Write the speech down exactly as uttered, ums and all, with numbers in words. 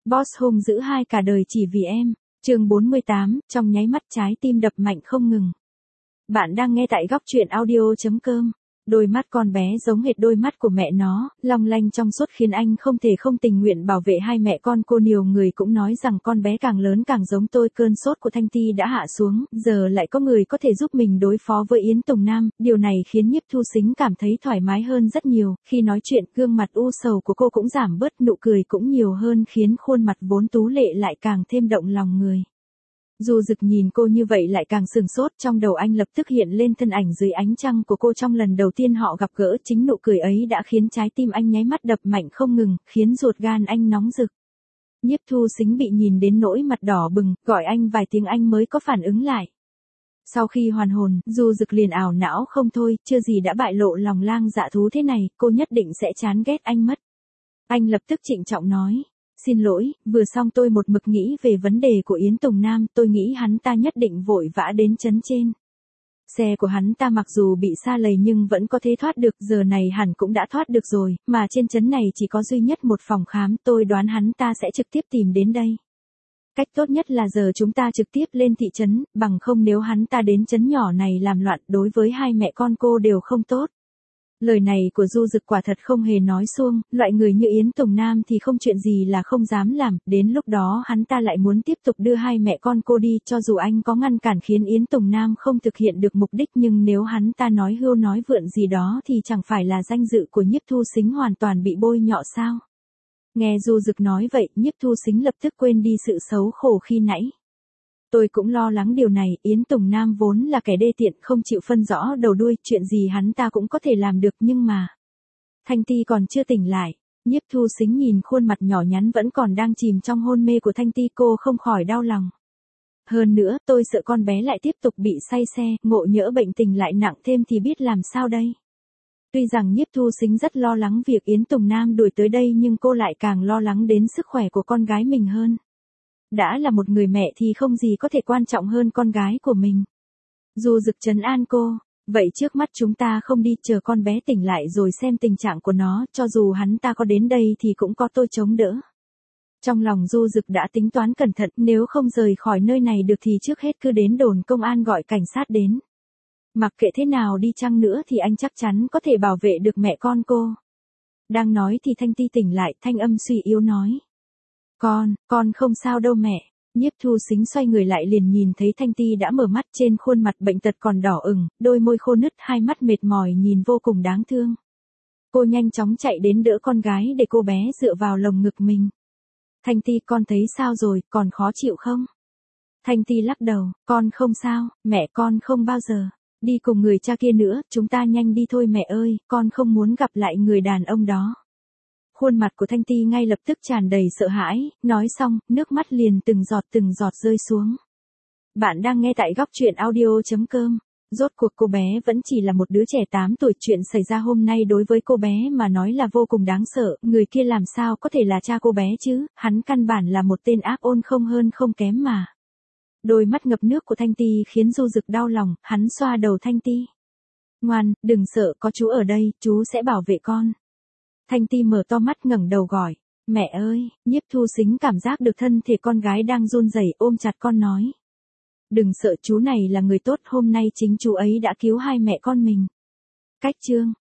Boss hung dữ hai cả đời chỉ vì em. Chương bốn mươi tám, trong nháy mắt trái tim đập mạnh không ngừng. Bạn đang nghe tại góc truyện audio chấm com. Đôi mắt con bé giống hệt đôi mắt của mẹ nó, long lanh trong suốt khiến anh không thể không tình nguyện bảo vệ hai mẹ con cô. Nhiều người cũng nói rằng con bé càng lớn càng giống tôi. Cơn sốt của Thanh Ti đã hạ xuống, giờ lại có người có thể giúp mình đối phó với Yến Tùng Nam. Điều này khiến Nhiếp Thu Sính cảm thấy thoải mái hơn rất nhiều. Khi nói chuyện, gương mặt u sầu của cô cũng giảm bớt, nụ cười cũng nhiều hơn, khiến khuôn mặt vốn tú lệ lại càng thêm động lòng người. Du Dực nhìn cô như vậy lại càng sừng sốt, trong đầu anh lập tức hiện lên thân ảnh dưới ánh trăng của cô trong lần đầu tiên họ gặp gỡ. Chính nụ cười ấy đã khiến trái tim anh nháy mắt đập mạnh không ngừng, khiến ruột gan anh nóng rực. Nhiếp Thu Sính bị nhìn đến nỗi mặt đỏ bừng, gọi anh vài tiếng anh mới có phản ứng lại. Sau khi hoàn hồn, Du Dực liền ảo não không thôi, chưa gì đã bại lộ lòng lang dạ thú thế này, cô nhất định sẽ chán ghét anh mất. Anh lập tức trịnh trọng nói. Xin lỗi, vừa xong tôi một mực nghĩ về vấn đề của Yến Tùng Nam, tôi nghĩ hắn ta nhất định vội vã đến trấn trên. Xe của hắn ta mặc dù bị sa lầy nhưng vẫn có thể thoát được, giờ này hẳn cũng đã thoát được rồi, mà trên trấn này chỉ có duy nhất một phòng khám, tôi đoán hắn ta sẽ trực tiếp tìm đến đây. Cách tốt nhất là giờ chúng ta trực tiếp lên thị trấn, bằng không nếu hắn ta đến trấn nhỏ này làm loạn đối với hai mẹ con cô đều không tốt. Lời này của Du Dực quả thật không hề nói suông, loại người như Yến Tùng Nam thì không chuyện gì là không dám làm, đến lúc đó hắn ta lại muốn tiếp tục đưa hai mẹ con cô đi, cho dù anh có ngăn cản khiến Yến Tùng Nam không thực hiện được mục đích, nhưng nếu hắn ta nói hưu nói vượn gì đó thì chẳng phải là danh dự của Nhiếp Thu Sính hoàn toàn bị bôi nhọ sao? Nghe Du Dực nói vậy, Nhiếp Thu Sính lập tức quên đi sự xấu khổ khi nãy. Tôi cũng lo lắng điều này, Yến Tùng Nam vốn là kẻ đê tiện không chịu phân rõ đầu đuôi, chuyện gì hắn ta cũng có thể làm được, nhưng mà... Thanh Ti còn chưa tỉnh lại. Nhiếp Thu Sính nhìn khuôn mặt nhỏ nhắn vẫn còn đang chìm trong hôn mê của Thanh Ti, cô không khỏi đau lòng. Hơn nữa, tôi sợ con bé lại tiếp tục bị say xe, ngộ nhỡ bệnh tình lại nặng thêm thì biết làm sao đây. Tuy rằng Nhiếp Thu Sính rất lo lắng việc Yến Tùng Nam đuổi tới đây, nhưng cô lại càng lo lắng đến sức khỏe của con gái mình hơn. Đã là một người mẹ thì không gì có thể quan trọng hơn con gái của mình. Du Dực trấn an cô, vậy trước mắt chúng ta không đi, chờ con bé tỉnh lại rồi xem tình trạng của nó, cho dù hắn ta có đến đây thì cũng có tôi chống đỡ. Trong lòng Du Dực đã tính toán cẩn thận, nếu không rời khỏi nơi này được thì trước hết cứ đến đồn công an gọi cảnh sát đến. Mặc kệ thế nào đi chăng nữa thì anh chắc chắn có thể bảo vệ được mẹ con cô. Đang nói thì Thanh Ti tỉnh lại, thanh âm suy yếu nói. Con, con không sao đâu mẹ. Nhiếp Thu Sính xoay người lại liền nhìn thấy Thanh Ti đã mở mắt, trên khuôn mặt bệnh tật còn đỏ ửng, đôi môi khô nứt, hai mắt mệt mỏi nhìn vô cùng đáng thương. Cô nhanh chóng chạy đến đỡ con gái để cô bé dựa vào lồng ngực mình. Thanh Ti, con thấy sao rồi, còn khó chịu không? Thanh Ti lắc đầu, con không sao, mẹ con không bao giờ đi cùng người cha kia nữa, chúng ta nhanh đi thôi mẹ ơi, con không muốn gặp lại người đàn ông đó. Khuôn mặt của Thanh Ti ngay lập tức tràn đầy sợ hãi, nói xong, nước mắt liền từng giọt từng giọt rơi xuống. Bạn đang nghe tại góc truyện audio chấm com. Rốt cuộc cô bé vẫn chỉ là một đứa trẻ tám tuổi, chuyện xảy ra hôm nay đối với cô bé mà nói là vô cùng đáng sợ, người kia làm sao có thể là cha cô bé chứ, hắn căn bản là một tên ác ôn không hơn không kém mà. Đôi mắt ngập nước của Thanh Ti khiến Du Dực đau lòng, hắn xoa đầu Thanh Ti. Ngoan, đừng sợ, có chú ở đây, chú sẽ bảo vệ con. Thanh Ti mở to mắt ngẩng đầu gọi, mẹ ơi. Nhiếp Thu Sính cảm giác được thân thể con gái đang run rẩy, ôm chặt con nói. Đừng sợ, chú này là người tốt, hôm nay chính chú ấy đã cứu hai mẹ con mình. Cách chương